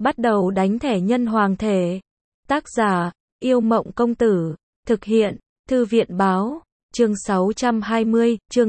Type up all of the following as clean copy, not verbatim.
bắt đầu đánh thẻ nhân hoàng thể. Tác giả, Yêu Mộng Công Tử. Thực hiện, Thư viện Báo. Chương 620, chương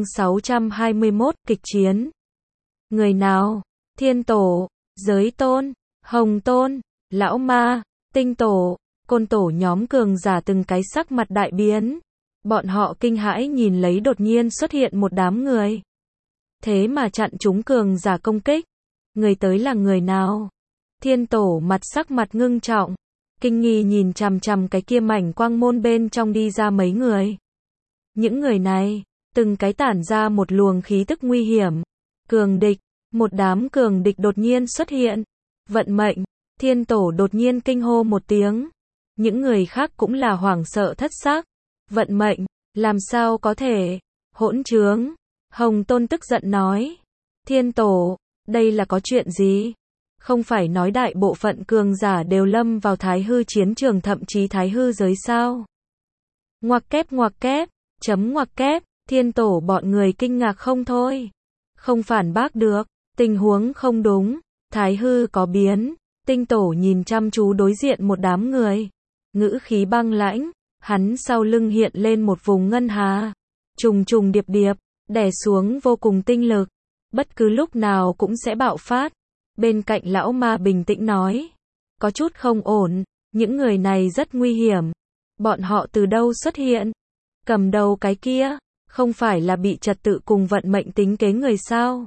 621, kịch chiến. Người nào? Thiên Tổ, Giới Tôn, Hồng Tôn, Lão Ma, Tinh Tổ, Côn Tổ nhóm cường giả từng cái sắc mặt đại biến. Bọn họ kinh hãi nhìn lấy đột nhiên xuất hiện một đám người. Thế mà chặn chúng cường giả công kích. Người tới là người nào? Thiên Tổ sắc mặt ngưng trọng, kinh nghi nhìn chằm chằm cái kia mảnh quang môn bên trong đi ra mấy người. Những người này, từng cái tản ra một luồng khí tức nguy hiểm. Cường địch, một đám cường địch đột nhiên xuất hiện. Vận mệnh, Thiên Tổ đột nhiên kinh hô một tiếng. Những người khác cũng là hoảng sợ thất xác. Vận mệnh, làm sao có thể? Hỗn trướng. Hồng Tôn tức giận nói. Thiên Tổ, đây là có chuyện gì? Không phải nói đại bộ phận cường giả đều lâm vào thái hư chiến trường thậm chí thái hư giới sao? Ngoặc kép, chấm ngoặc kép, Thiên Tổ bọn người kinh ngạc không thôi. Không phản bác được, tình huống không đúng, thái hư có biến. Tinh Tổ nhìn chăm chú đối diện một đám người. Ngữ khí băng lãnh, hắn sau lưng hiện lên một vùng ngân hà. Trùng trùng điệp điệp, đè xuống vô cùng tinh lực. Bất cứ lúc nào cũng sẽ bạo phát. Bên cạnh Lão Ma bình tĩnh nói. Có chút không ổn, những người này rất nguy hiểm. Bọn họ từ đâu xuất hiện? Cầm đầu cái kia, không phải là bị trật tự cùng vận mệnh tính kế người sao?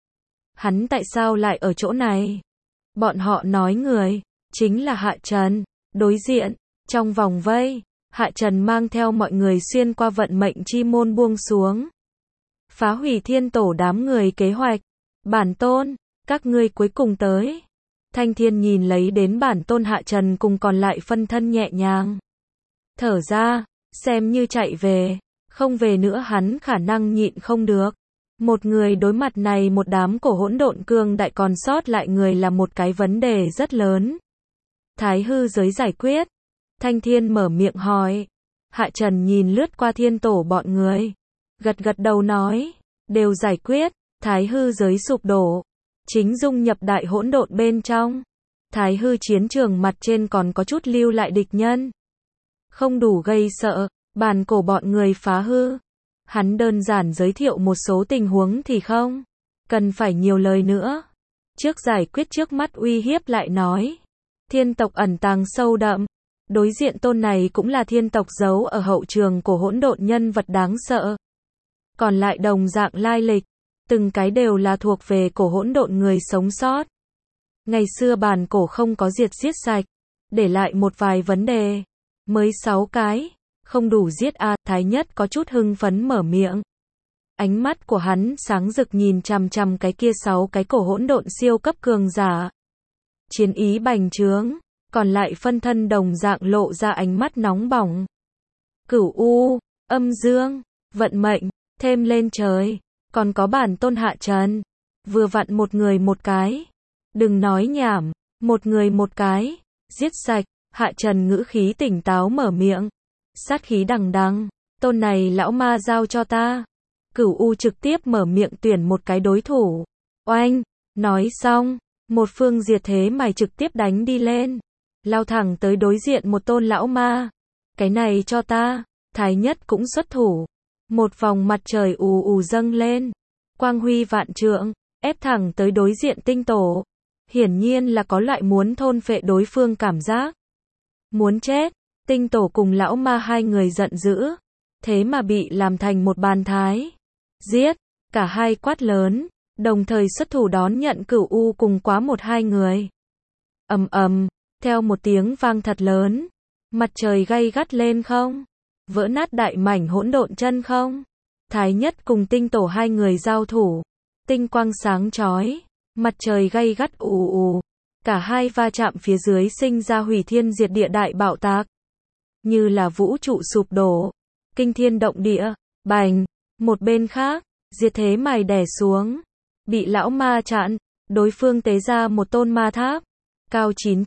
Hắn tại sao lại ở chỗ này? Bọn họ nói người, chính là Hạ Trần. Đối diện, trong vòng vây, Hạ Trần mang theo mọi người xuyên qua vận mệnh chi môn buông xuống. Phá hủy Thiên Tổ đám người kế hoạch. Bản tôn, các ngươi cuối cùng tới. Thanh Thiên nhìn lấy đến bản tôn Hạ Trần cùng còn lại phân thân nhẹ nhàng. Thở ra, xem như chạy về. Không về nữa hắn khả năng nhịn không được. Một người đối mặt này một đám cổ hỗn độn cường đại còn sót lại người là một cái vấn đề rất lớn. Thái hư giới giải quyết. Thanh Thiên mở miệng hỏi. Hạ Trần nhìn lướt qua Thiên Tổ bọn người. Gật gật đầu nói. Đều giải quyết. Thái hư giới sụp đổ. Chính dung nhập đại hỗn độn bên trong. Thái hư chiến trường mặt trên còn có chút lưu lại địch nhân. Không đủ gây sợ. Bàn cổ bọn người phá hư. Hắn đơn giản giới thiệu một số tình huống thì không cần phải nhiều lời nữa. Trước giải quyết trước mắt uy hiếp lại nói. Thiên tộc ẩn tàng sâu đậm. Đối diện tôn này cũng là thiên tộc giấu ở hậu trường của hỗn độn nhân vật đáng sợ. Còn lại đồng dạng lai lịch. Từng cái đều là thuộc về cổ hỗn độn người sống sót. Ngày xưa bàn cổ không có diệt giết sạch. Để lại một vài vấn đề. Mới 6 cái. Không đủ giết à, Thái Nhất có chút hưng phấn mở miệng. Ánh mắt của hắn sáng rực nhìn chằm chằm cái kia 6 cái cổ hỗn độn siêu cấp cường giả. Chiến ý bành trướng, còn lại phân thân đồng dạng lộ ra ánh mắt nóng bỏng. Cửu U, Âm Dương, Vận Mệnh, thêm lên trời, còn có bản tôn Hạ Trần. Vừa vặn một người một cái. Đừng nói nhảm, một người một cái, giết sạch. Hạ Trần ngữ khí tỉnh táo mở miệng. Sát khí đằng đằng, tôn này Lão Ma giao cho ta. Cửu U trực tiếp mở miệng tuyển một cái đối thủ. Oanh, nói xong, một phương diệt thế mày trực tiếp đánh đi lên. Lao thẳng tới đối diện một tôn Lão Ma. Cái này cho ta. Thái Nhất cũng xuất thủ. Một vòng mặt trời ù ù dâng lên. Quang huy vạn trượng, ép thẳng tới đối diện Tinh Tổ. Hiển nhiên là có loại muốn thôn phệ đối phương cảm giác. Muốn chết. Tinh Tổ cùng Lão Ma hai người giận dữ. Thế mà bị làm thành một bàn thái. Giết. Cả hai quát lớn. Đồng thời xuất thủ đón nhận Cửu U cùng quá một hai người. Ầm ầm. Theo một tiếng vang thật lớn. Mặt trời gay gắt lên không. Vỡ nát đại mảnh hỗn độn chân không. Thái Nhất cùng Tinh Tổ hai người giao thủ. Tinh quang sáng chói. Mặt trời gay gắt ù ù. Cả hai va chạm phía dưới sinh ra hủy thiên diệt địa đại bạo tạc. Như là vũ trụ sụp đổ. Kinh thiên động địa. Bành. Một bên khác, diệt thế mày đè xuống. Bị Lão Ma chặn. Đối phương tế ra một tôn ma tháp. Cao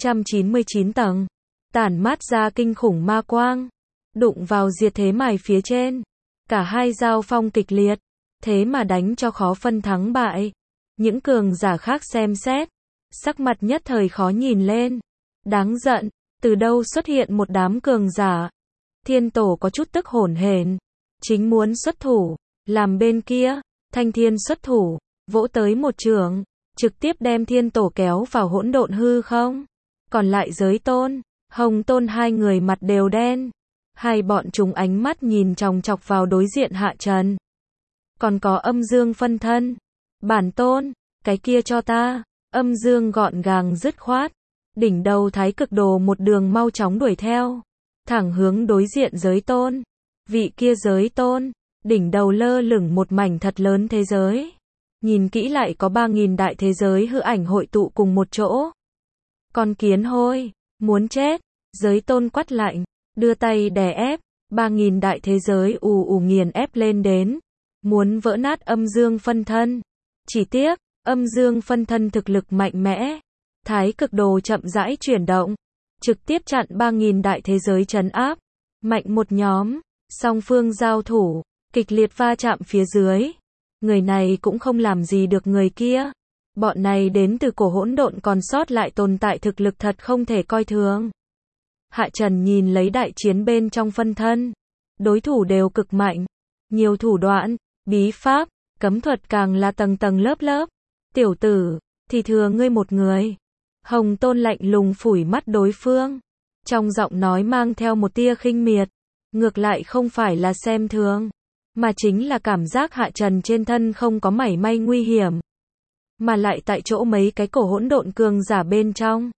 999 tầng. Tản mát ra kinh khủng ma quang. Đụng vào diệt thế mày phía trên. Cả hai giao phong kịch liệt. Thế mà đánh cho khó phân thắng bại. Những cường giả khác xem xét. sắc mặt nhất thời khó nhìn lên. Đáng giận, từ đâu xuất hiện một đám cường giả. Thiên tổ có chút tức hổn hển, chính muốn xuất thủ, làm bên kia, Thanh Thiên xuất thủ, vỗ tới một chưởng, trực tiếp đem thiên tổ kéo vào hỗn độn hư không. Còn lại giới tôn, Hồng Tôn hai người mặt đều đen. Hai bọn chúng ánh mắt nhìn chòng chọc vào đối diện Hạ Trần. Còn có âm dương phân thân. Bản tôn, cái kia cho ta. Âm dương gọn gàng dứt khoát. Đỉnh đầu thái cực đồ một đường mau chóng đuổi theo. Thẳng hướng đối diện giới tôn. Vị kia giới tôn, đỉnh đầu lơ lửng một mảnh thật lớn thế giới. Nhìn kỹ lại có 3.000 đại thế giới hư ảnh hội tụ cùng một chỗ. Con kiến hôi, muốn chết, giới tôn quát lạnh, đưa tay đè ép, 3.000 đại thế giới ù ù nghiền ép lên đến, muốn vỡ nát âm dương phân thân. Chỉ tiếc, âm dương phân thân thực lực mạnh mẽ, thái cực đồ chậm rãi chuyển động, trực tiếp chặn 3.000 đại thế giới trấn áp, mạnh một nhóm, song phương giao thủ, kịch liệt va chạm phía dưới. Người này cũng không làm gì được người kia. Bọn này đến từ cổ hỗn độn còn sót lại tồn tại thực lực thật không thể coi thường. Hạ Trần nhìn lấy đại chiến bên trong phân thân. Đối thủ đều cực mạnh. Nhiều thủ đoạn, bí pháp, cấm thuật càng là tầng tầng lớp lớp. Tiểu tử, thì thừa ngươi một người. Hồng Tôn lạnh lùng phủi mắt đối phương. Trong giọng nói mang theo một tia khinh miệt. Ngược lại không phải là xem thường, mà chính là cảm giác Hạ Trần trên thân không có mảy may nguy hiểm. Mà lại tại chỗ mấy cái cổ hỗn độn cường giả bên trong.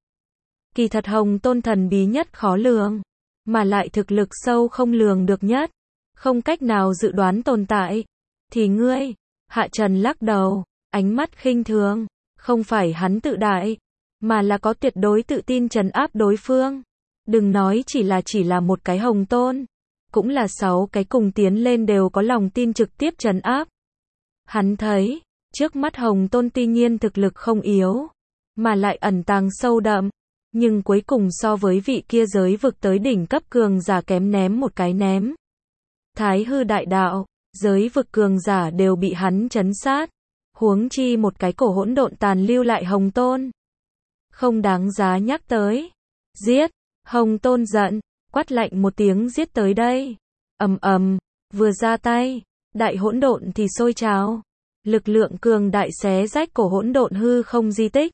Kỳ thật Hồng Tôn thần bí nhất khó lường, mà lại thực lực sâu không lường được nhất, không cách nào dự đoán tồn tại. Thì ngươi, Hạ Trần lắc đầu, ánh mắt khinh thường, không phải hắn tự đại, mà là có tuyệt đối tự tin trấn áp đối phương. Đừng nói chỉ là một cái Hồng Tôn, cũng là 6 cái cùng tiến lên đều có lòng tin trực tiếp trấn áp. Hắn thấy, trước mắt Hồng Tôn tuy nhiên thực lực không yếu, mà lại ẩn tàng sâu đậm, nhưng cuối cùng so với vị kia giới vực tới đỉnh cấp cường giả kém ném một cái ném. Thái hư đại đạo, giới vực cường giả đều bị hắn trấn sát, huống chi một cái cổ hỗn độn tàn lưu lại Hồng Tôn. Không đáng giá nhắc tới. Giết, Hồng Tôn giận, quát lạnh một tiếng giết tới đây. Ầm ầm, vừa ra tay, đại hỗn độn thì sôi trào. Lực lượng cường đại xé rách cổ hỗn độn hư không di tích,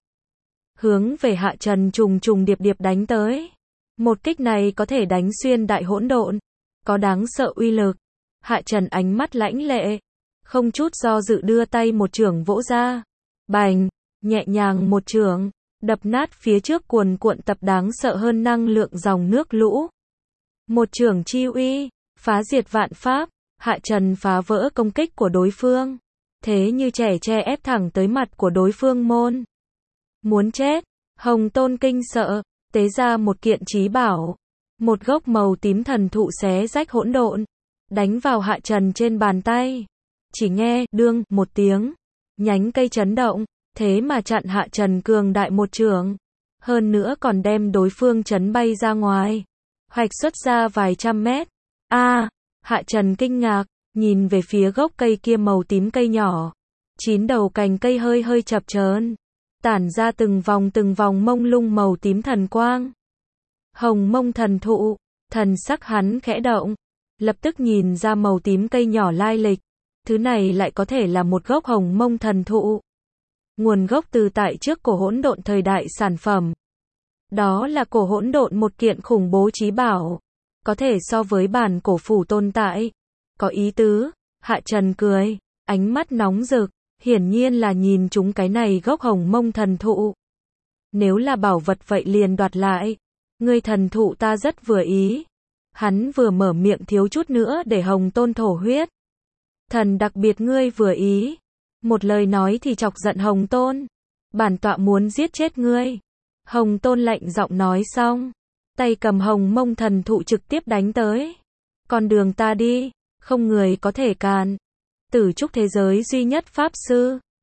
hướng về Hạ Trần trùng trùng điệp điệp đánh tới. Một kích này có thể đánh xuyên đại hỗn độn, có đáng sợ uy lực. Hạ Trần ánh mắt lãnh lệ, không chút do dự đưa tay một chưởng vỗ ra. Bành, nhẹ nhàng một chưởng, đập nát phía trước cuồn cuộn tập đáng sợ hơn năng lượng dòng nước lũ. Một chưởng chi uy, phá diệt vạn pháp, Hạ Trần phá vỡ công kích của đối phương. Thế như trẻ tre ép thẳng tới mặt của đối phương môn. Muốn chết, Hồng Tôn kinh sợ, tế ra một kiện chí bảo. Một gốc màu tím thần thụ xé rách hỗn độn, đánh vào Hạ Trần trên bàn tay. Chỉ nghe, đương, một tiếng, nhánh cây chấn động, thế mà chặn Hạ Trần cường đại một chưởng. Hơn nữa còn đem đối phương chấn bay ra ngoài. Hoạch xuất ra vài trăm mét. Hạ Trần kinh ngạc, nhìn về phía gốc cây kia màu tím cây nhỏ. 9 đầu cành cây hơi hơi chập chờn, tản ra từng vòng mông lung màu tím thần quang. Hồng mông thần thụ, thần sắc hắn khẽ động, lập tức nhìn ra màu tím cây nhỏ lai lịch. Thứ này lại có thể là một gốc hồng mông thần thụ. Nguồn gốc từ tại trước cổ hỗn độn thời đại sản phẩm. Đó là cổ hỗn độn một kiện khủng bố chí bảo, có thể so với bản cổ phủ tồn tại. Có ý tứ, Hạ Trần cười, ánh mắt nóng rực, hiển nhiên là nhìn chúng cái này gốc hồng mông thần thụ. Nếu là bảo vật vậy liền đoạt lại, ngươi thần thụ ta rất vừa ý. Hắn vừa mở miệng thiếu chút nữa để Hồng Tôn thổ huyết. Thần đặc biệt ngươi vừa ý. Một lời nói thì chọc giận Hồng Tôn. Bản tọa muốn giết chết ngươi. Hồng Tôn lạnh giọng nói xong, tay cầm hồng mông thần thụ trực tiếp đánh tới. Con đường ta đi, không người có thể cản. Tử trúc thế giới duy nhất pháp sư,